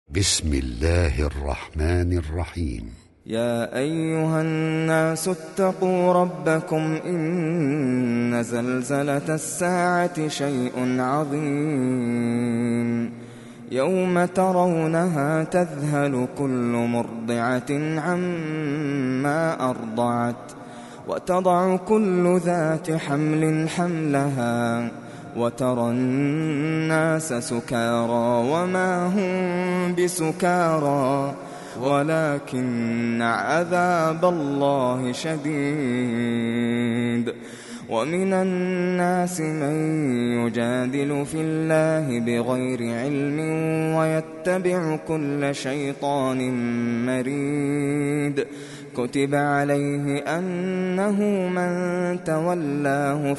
بسم الله الرحمن الرحيم. يا أيها الناس اتقوا ربكم إن زلزلة الساعة شيء عظيم يوم ترونها تذهل كل مرضعة عما أرضعت وتضع كل ذات حمل حملها وترى الناس سكارى وما هم بسكارى ولكن عذاب الله شديد. ومن الناس من يجادل في الله بغير علم ويتبع كل شيطان مريد. كتب عليه أنه من تولاه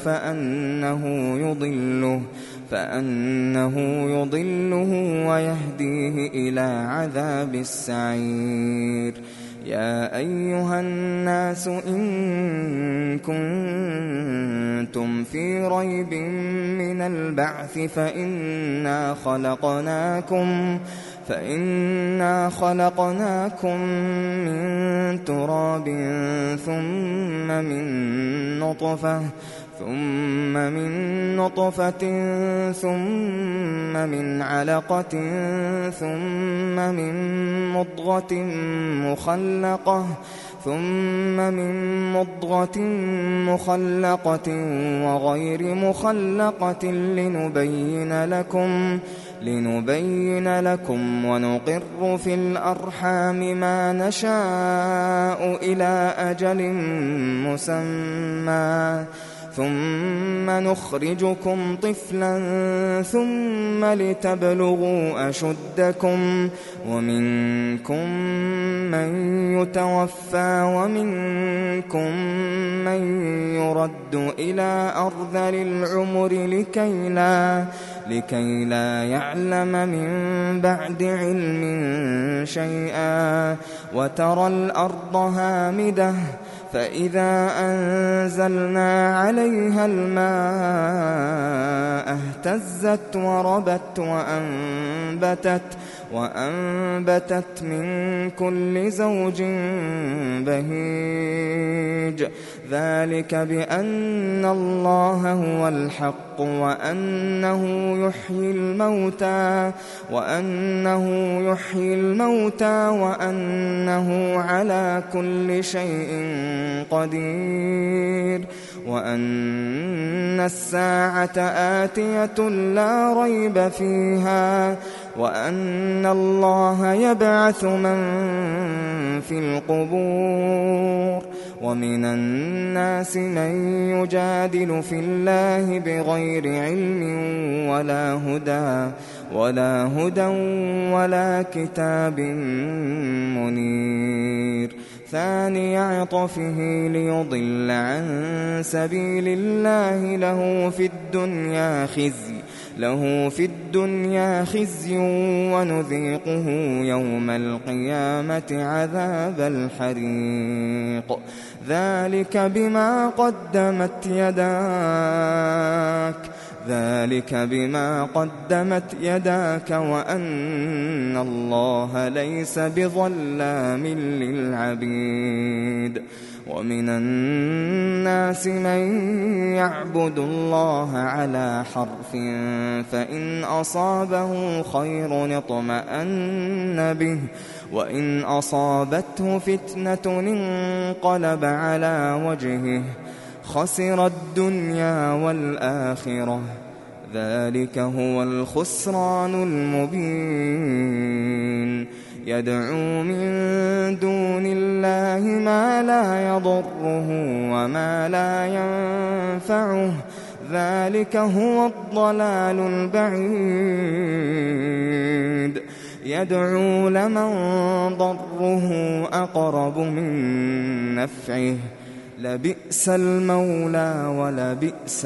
فأنه يضله ويهديه إلى عذاب السعير. يا أيها الناس إن كنتم في ريب من البعث فإنا خلقناكم من تراب ثم من نطفة ثم من علقة ثم من مضغة مخلقة وغير مخلقة لنبين لكم ونقر في الأرحام ما نشاء إلى أجل مسمى ثم نخرجكم طفلا ثم لتبلغوا أشدكم ومنكم من يتوفى ومنكم من يرد إلى أرذل العمر لكي لا يعلم من بعد علم شيئا. وترى الأرض هامدة فإذا أنزلنا عليها الماء اهتزت وربت وأنبتت من كل زوج بهيج. ذلك بأن الله هو الحق وأنه يحيي الموتى وأنه على كل شيء قدير وأن الساعة آتية لا ريب فيها وأن الله يبعث من في القبور. ومن الناس من يجادل في الله بغير علم ولا هدى ولا كتاب منير. ثاني عطفه ليضل عن سبيل الله له في الدنيا خزي ونذيقه يوم القيامة عذاب الحريق. ذلك بما قدمت يداك وأن الله ليس بظلام للعبيد. ومن الناس من يعبد الله على حرف فإن أصابه خير اطمأن به وإن أصابته فتنة انقلب على وجهه خسر الدنيا والآخرة. ذلك هو الخسران المبين. يدعو من دون الله ما لا يضره وما لا ينفعه ذلك هو الضلال البعيد. يدعو لمن ضره أقرب من نفعه لبئس المولى ولبئس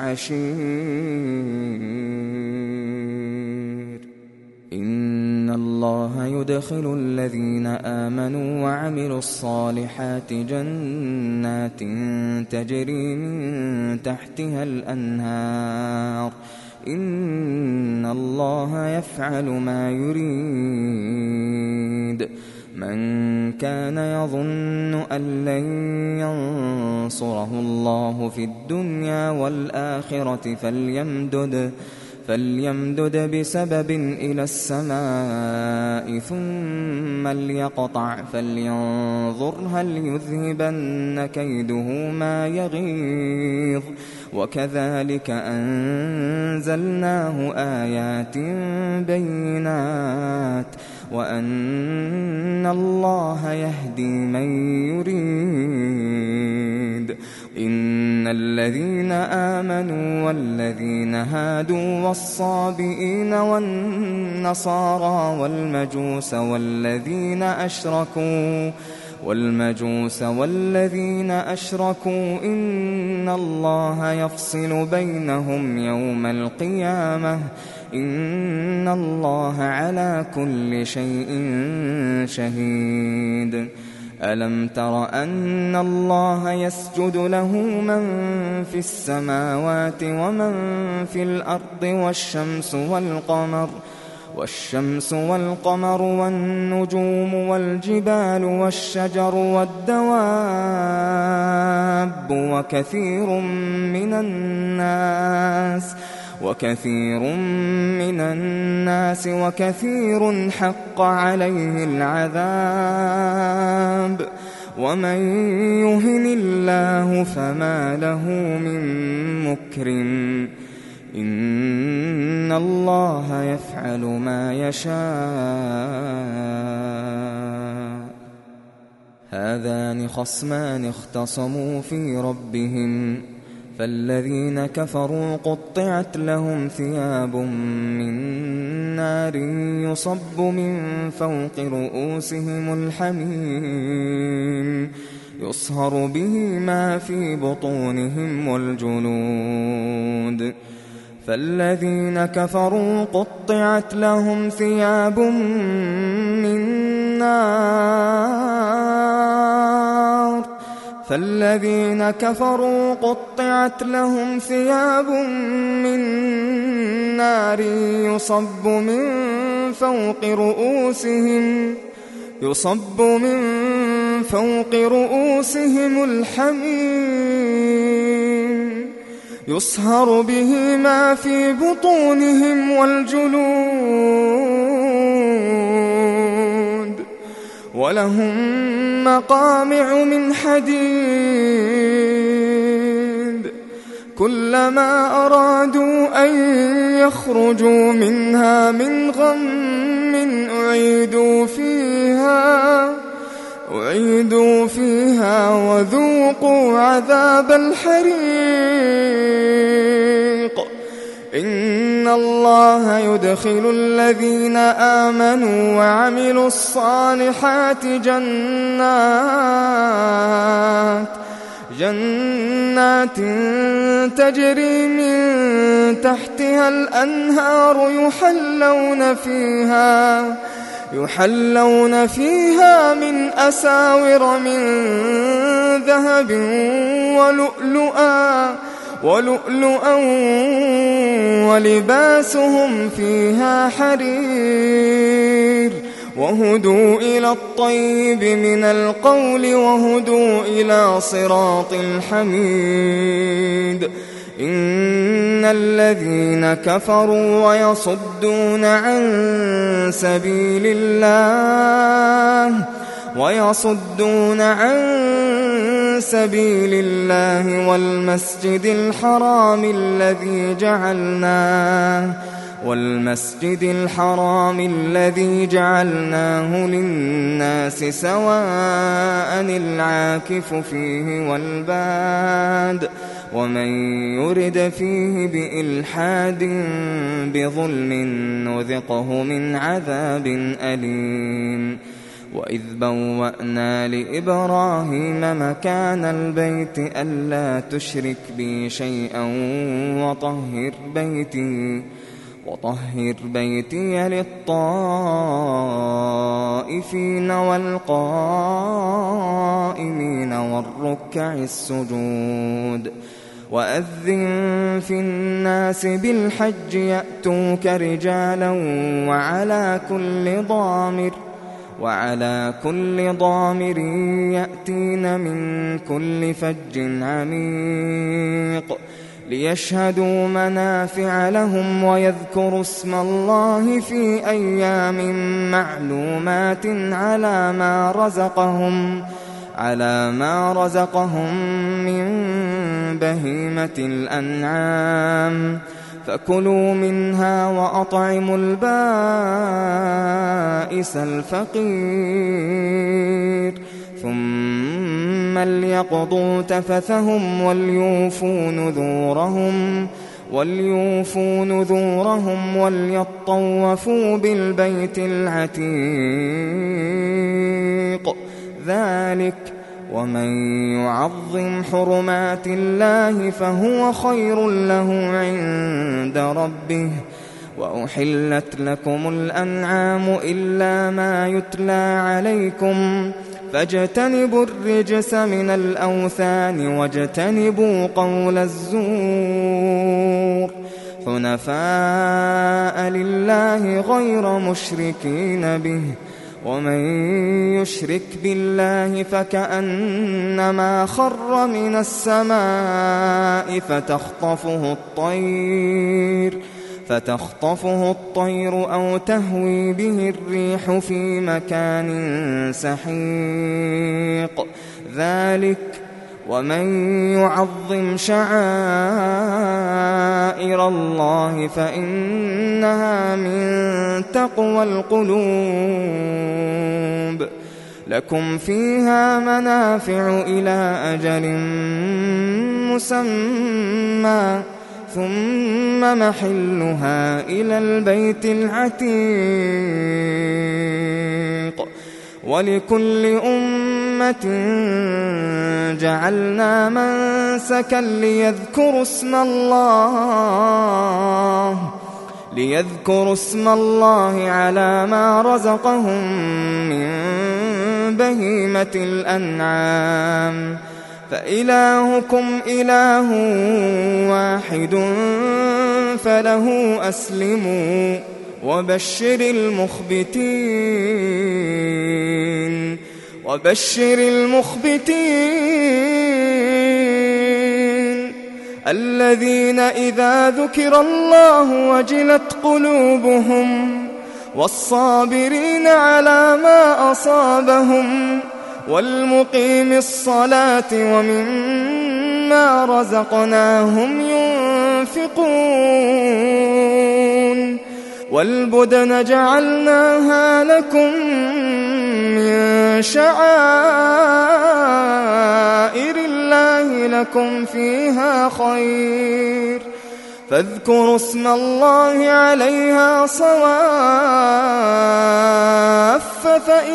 العشير. إن الله يدخل الذين آمنوا وعملوا الصالحات جنات تجري من تحتها الأنهار إن الله يفعل ما يريد. شهيد من كان يظن أن لن ينصره الله في الدنيا والآخرة فليمدد بسبب إلى السماء ثم ليقطع فلينظر هل يذهبن كيده ما يغيظ وكذلك أنزلناه آيات بينات وأن الله يهدي من يريد إن الذين آمنوا والذين هادوا والصابئين والنصارى والمجوس والذين أشركوا إن الله يفصل بينهم يوم القيامة إن الله على كل شيء شهيد ألم تر أن الله يسجد له من في السماوات ومن في الأرض والشمس والقمر والنجوم والجبال والشجر والدواب وكثير من الناس وكثير حق عليه العذاب ومن يهن الله فما له من مكرم إن الله يفعل ما يشاء هذان خصمان اختصموا في ربهم فالذين كفروا قطعت لهم ثياب من نار يصب من فوق رؤوسهم الحميم يصهر به ما في بطونهم والجلود فالذين كفروا قطعت لهم ثياب من نار يصب من فوق رؤوسهم الحميم يصهر به ما في بطونهم والجلود ولهم مقامع من حديد كلما أرادوا أن يخرجوا منها من غم أعيدوا فيها وذوقوا عذاب الحريق إن الله يدخل الذين آمنوا وعملوا الصالحات جنات تجري من تحتها الأنهار يحلون فيها من أساور من ذهب ولؤلؤا ولباسهم فيها حرير وهدوا إلى الطيب من القول وهدوا إلى صراط الحميد إن الذين كفروا ويصدون عن سبيل الله والمسجد الحرام الذي جعلناه للناس سواء العاكف فيه والباد ومن يرد فيه بإلحاد بظلم نذقه من عذاب أليم وإذ بوأنا لإبراهيم مكان البيت ألا تشرك بي شيئا وطهر بيتي للطائفين والقائمين والركع السجود وأذن في الناس بالحج يأتوك رجالا وعلى كل ضامر يأتين من كل فج عميق ليشهدوا منافع لهم ويذكروا اسم الله في أيام معلومات على ما رزقهم من بهيمة الأنعام فكلوا منها وأطعموا البائس الفقير ثم ليقضوا تفثهم وليوفوا نذورهم وليطوفوا بالبيت العتيق ذلك ومن يعظم حرمات الله فهو خير له عند ربه وأحلت لكم الأنعام إلا ما يتلى عليكم فاجتنبوا الرجس من الأوثان واجتنبوا قول الزور حنفاء لله غير مشركين به ومن يشرك بالله فكأنما خر من السماء فتخطفه الطير أو تهوي به الريح في مكان سحيق ذلك ومن يعظم شعائر الله فإنها من تقوى القلوب لكم فيها منافع إلى أجل مسمى ثم محلها إلى البيت العتيق ولكل أمة جعلنا منسكا ليذكروا اسم الله على ما رزقهم من بهيمة الأنعام فإلهكم إله واحد فله أسلموا وبشر المخبتين الذين إذا ذكر الله وجلت قلوبهم والصابرين على ما أصابهم والمقيم الصلاة ومما رزقناهم ينفقون والبدن جعلناها لكم من شعائر الله لكم فيها خير فاذكروا اسم الله عليها صواف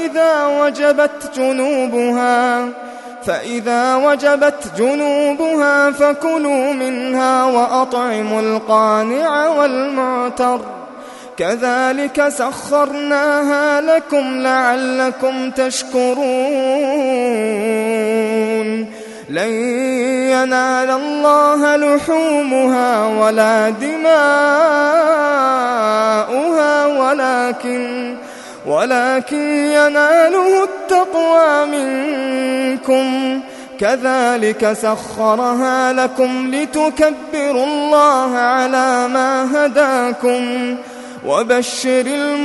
فإذا وجبت جنوبها فكلوا منها وأطعموا القانع والمعتر كذلك سخرناها لكم لعلكم تشكرون لن ينال الله لحومها ولا دماؤها ولكن يناله التقوى منكم كذلك سخرها لكم لتكبروا الله على ما هداكم وبشر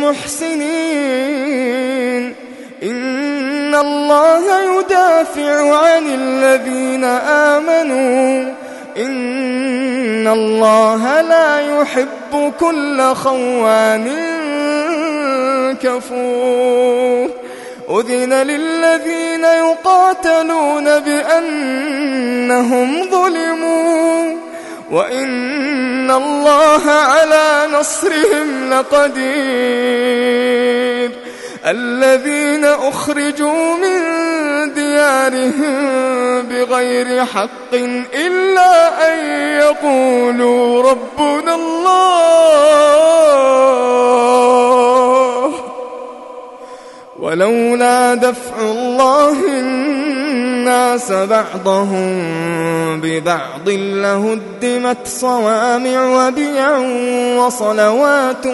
المحسنين إن الله يدافع عن الذين آمنوا إن الله لا يحب كل خوان كفور أذن للذين يقاتلون بأنهم ظلموا وإن الله على نصرهم لقدير الذين أخرجوا من ديارهم بغير حق إلا أن يقولوا ربنا الله ولولا دفع الله الناس بعضهم ببعض لهدمت صوامع وبيع وصلوات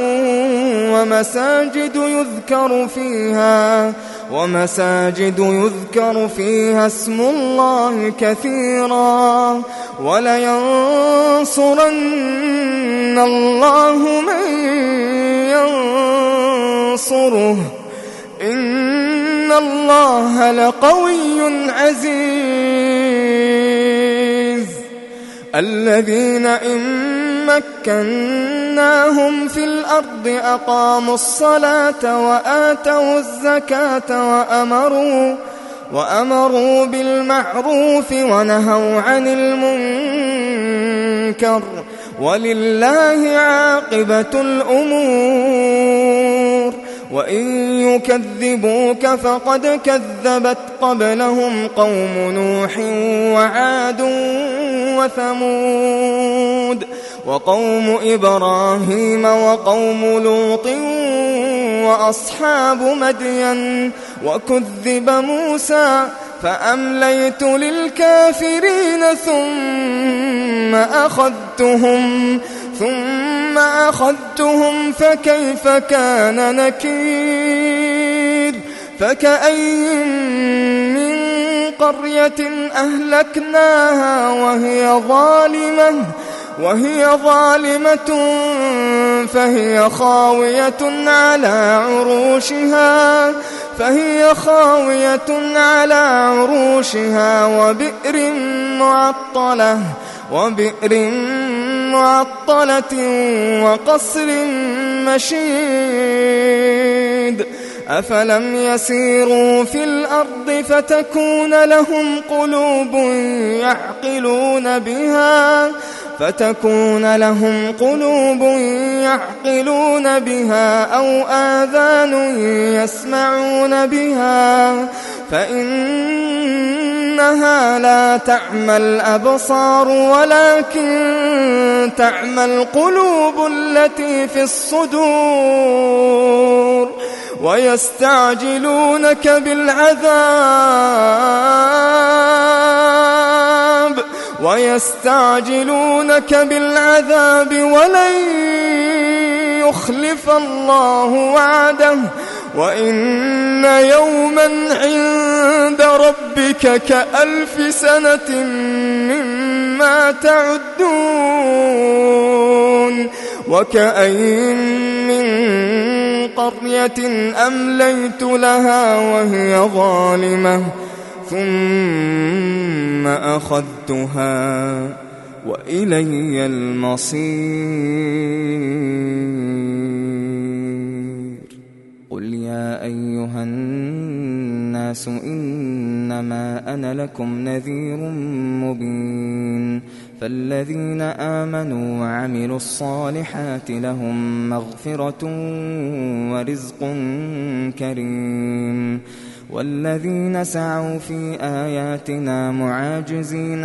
ومساجد يذكر فيها اسم الله كثيرا ولينصرن الله من ينصره إن الله لقوي عزيز. الذين إن مكناهم في الأرض أقاموا الصلاة وآتوا الزكاة وأمروا بالمعروف ونهوا عن المنكر ولله عاقبة الأمور. وإن يكذبوك فقد كذبت قبلهم قوم نوح وعاد وثمود وقوم إبراهيم وقوم لوط وأصحاب مدين وكذب موسى فأمليت للكافرين ثم أخذتهم فكيف كان نكير. فكأي من قرية أهلكناها وهي ظالمة فهي خاوية على عروشها وبئر معطلة وقصر مشيد. أفلم يسيروا في الأرض فتكون لهم قلوب يعقلون بها أو آذان يسمعون بها فإنها لا تعمى الأبصار ولكن تعمى القلوب التي في الصدور. ويستعجلونك بالعذاب ولن يخلف الله وعده وإن يوما عند ربك كألف سنة مما تعدون. وكأين من قرية أمليت لها وهي ظالمة ثم أخذتها وإلي المصير. قل يا أيها الناس إنما أنا لكم نذير مبين. فالذين آمنوا وعملوا الصالحات لهم مغفرة ورزق كريم. والذين سعوا في آياتنا معاجزين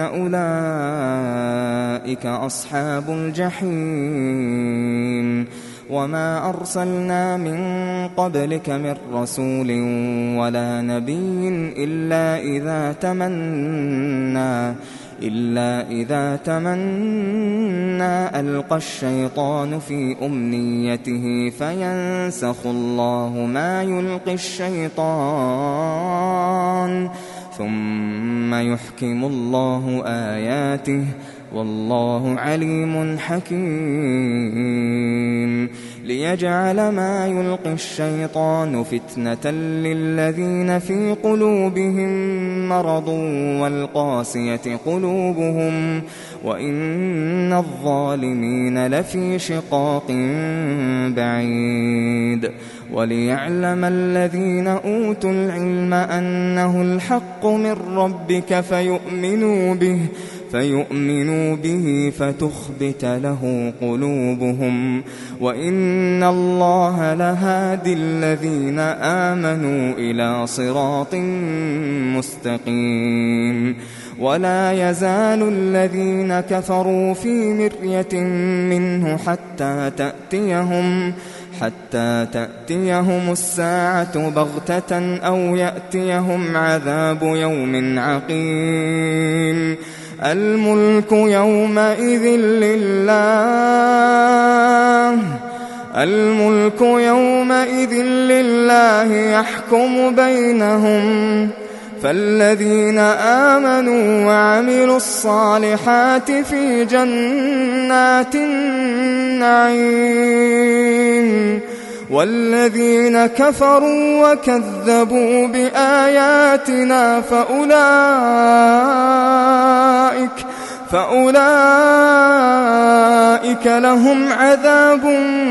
أولئك أصحاب الجحيم. وما أرسلنا من قبلك من رسول ولا نبي إلا إذا تمنى ألقى الشيطان في أمنيته فينسخ الله ما يلقي الشيطان ثم يحكم الله آياته والله عليم حكيم. ليجعل ما يلقي الشيطان فتنة للذين في قلوبهم مرض والقاسية قلوبهم وإن الظالمين لفي شقاق بعيد. وليعلم الذين أوتوا العلم أنه الحق من ربك فيؤمنوا به فتخبت له قلوبهم وإن الله لهادي الذين آمنوا إلى صراط مستقيم. ولا يزال الذين كفروا في مرية منه حتى تأتيهم الساعة بغتة أو يأتيهم عذاب يوم عقيم. الملك يومئذ لله يحكم بينهم، فالذين آمنوا وعملوا الصالحات في جنات النعيم، والذين كفروا وكذبوا بآياتنا فأولئك لهم عذاب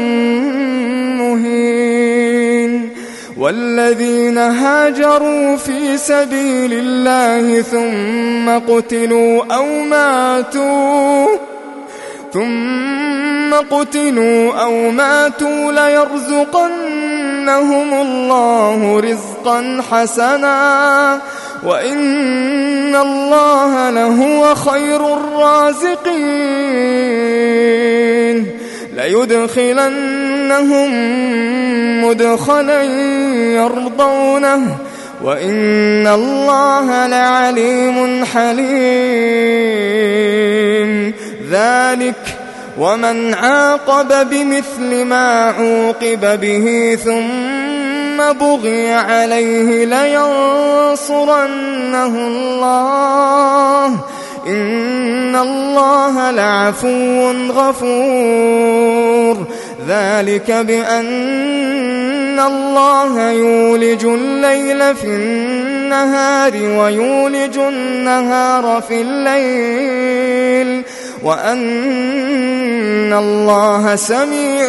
مهين. والذين هاجروا في سبيل الله ثم قتلوا أو ماتوا ليرزقنهم الله رزقا حسنا وإن الله لهو خير الرازقين. ليدخلنهم مدخلا يرضونه وإن الله لعليم حليم. ذلك ومن عاقب بمثل ما عوقب به ثم بغي عليه لينصرنه الله إن الله لعفو غفور. ذلك بأن الله يولج الليل في النهار ويولج النهار في الليل وأن الله سميع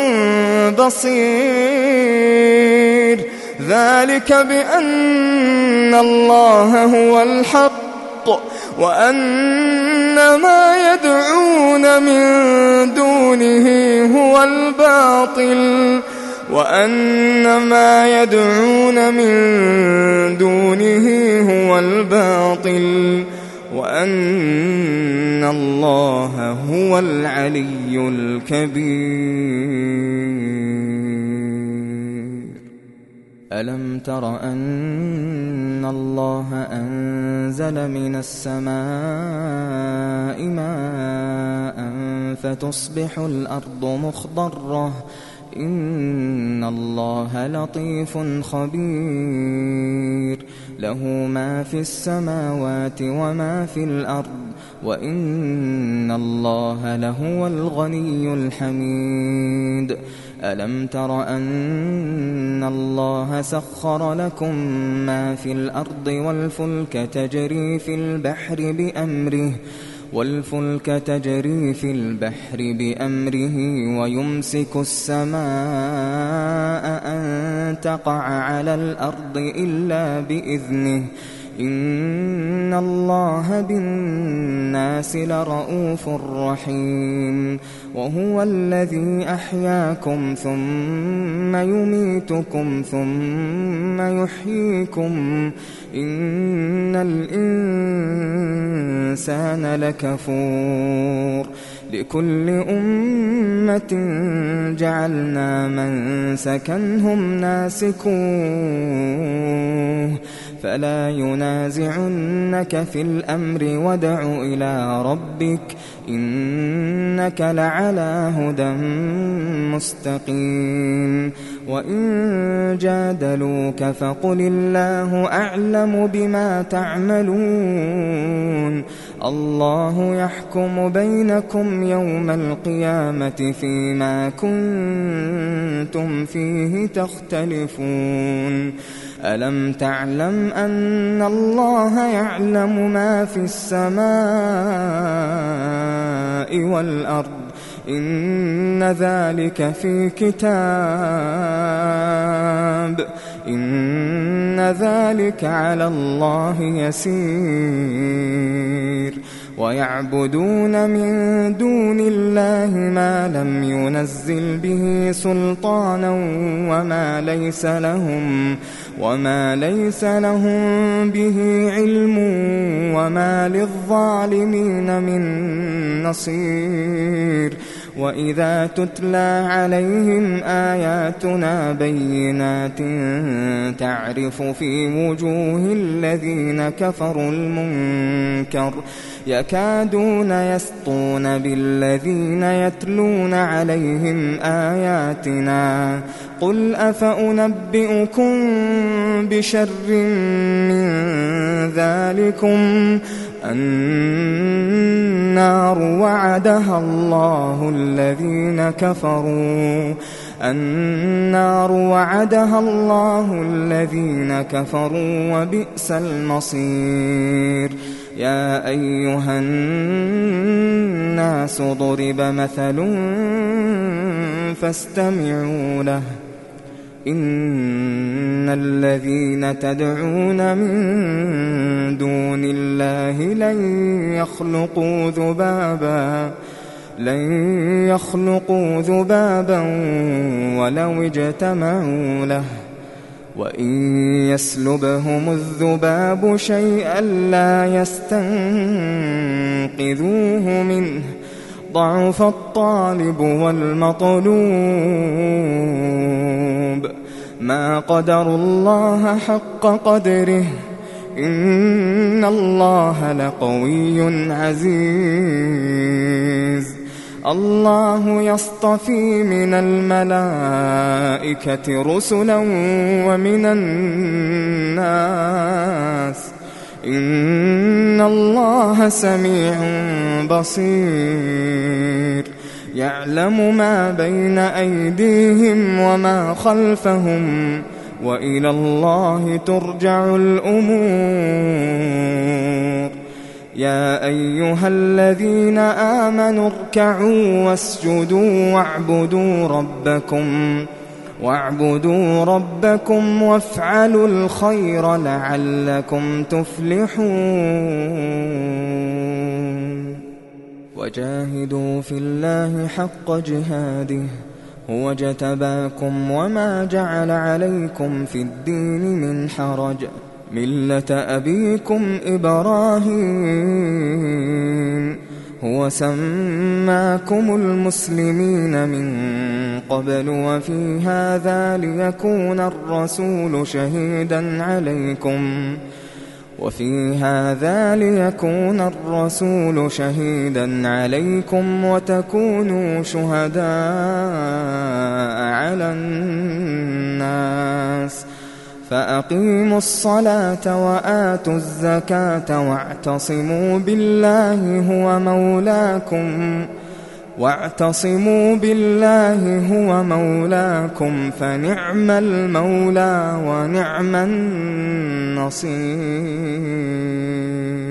بصير. ذلك بأن الله هو الحق وأن ما يدعون من دونه هو الباطل وأن الله هو العلي الكبير. ألم تر أن الله أنزل من السماء ماء فتصبح الأرض مخضرة إن الله لطيف خبير. له ما في السماوات وما في الأرض وإن الله لهو الغني الحميد. ألم تر أن الله سخر لكم ما في الأرض والفلك تجري في البحر بأمره ويمسك السماء أن تقع على الأرض إلا بإذنه إن الله بالناس لرءوف رحيم. وهو الذي أحياكم ثم يميتكم ثم يحييكم إن الإنسان لكفور. لكل أمة جعلنا منسكا هم ناسكوه فلا ينازعنك في الأمر وادع إلى ربك إنك لعلى هدى مستقيم. وإن جادلوك فقل الله أعلم بما تعملون الله يحكم بينكم يوم القيامة فيما كنتم فيه تختلفون. ألم تعلم أن الله يعلم ما في السماء والأرض إن ذلك في كتاب إن ذلك على الله يسير. ويعبدون من دون الله ما لم ينزل به سلطانا وما ليس لهم به علم وما للظالمين من نصير. وإذا تتلى عليهم آياتنا بينات تعرف في وجوه الذين كفروا المنكر يكادون يسطون بالذين يتلون عليهم آياتنا قل أفأنبئكم بشر من ذلكم النار وعدها الله الذين كفروا وبئس المصير يا أيها الناس ضرب مثل فاستمعوا له إن الذين تدعون من دون الله لن يخلقوا ذبابا ولو اجتمعوا له وإن يسلبهم الذباب شيئا لا يستنقذوه منه ضعف الطالب والمطلوب ما قدروا الله حق قدره إن الله لقوي عزيز الله يصطفي من الملائكة رسلا ومن الناس إن الله سميع بصير يعلم ما بين أيديهم وما خلفهم وإلى الله ترجع الأمور يا أيها الذين آمنوا اركعوا واسجدوا واعبدوا ربكم وافعلوا الخير لعلكم تفلحون وجاهدوا في الله حق جهاده هو اجتباكم وما جعل عليكم في الدين من حرج ملة أبيكم إبراهيم هو سماكم المسلمين من قبل وفي هذا ليكون الرسول شهيدا عليكم وتكونوا شهداء على الناس فأقيموا الصلاة وآتوا الزكاة واعتصموا بالله هو مولاكم فنعم المولى ونعم النصير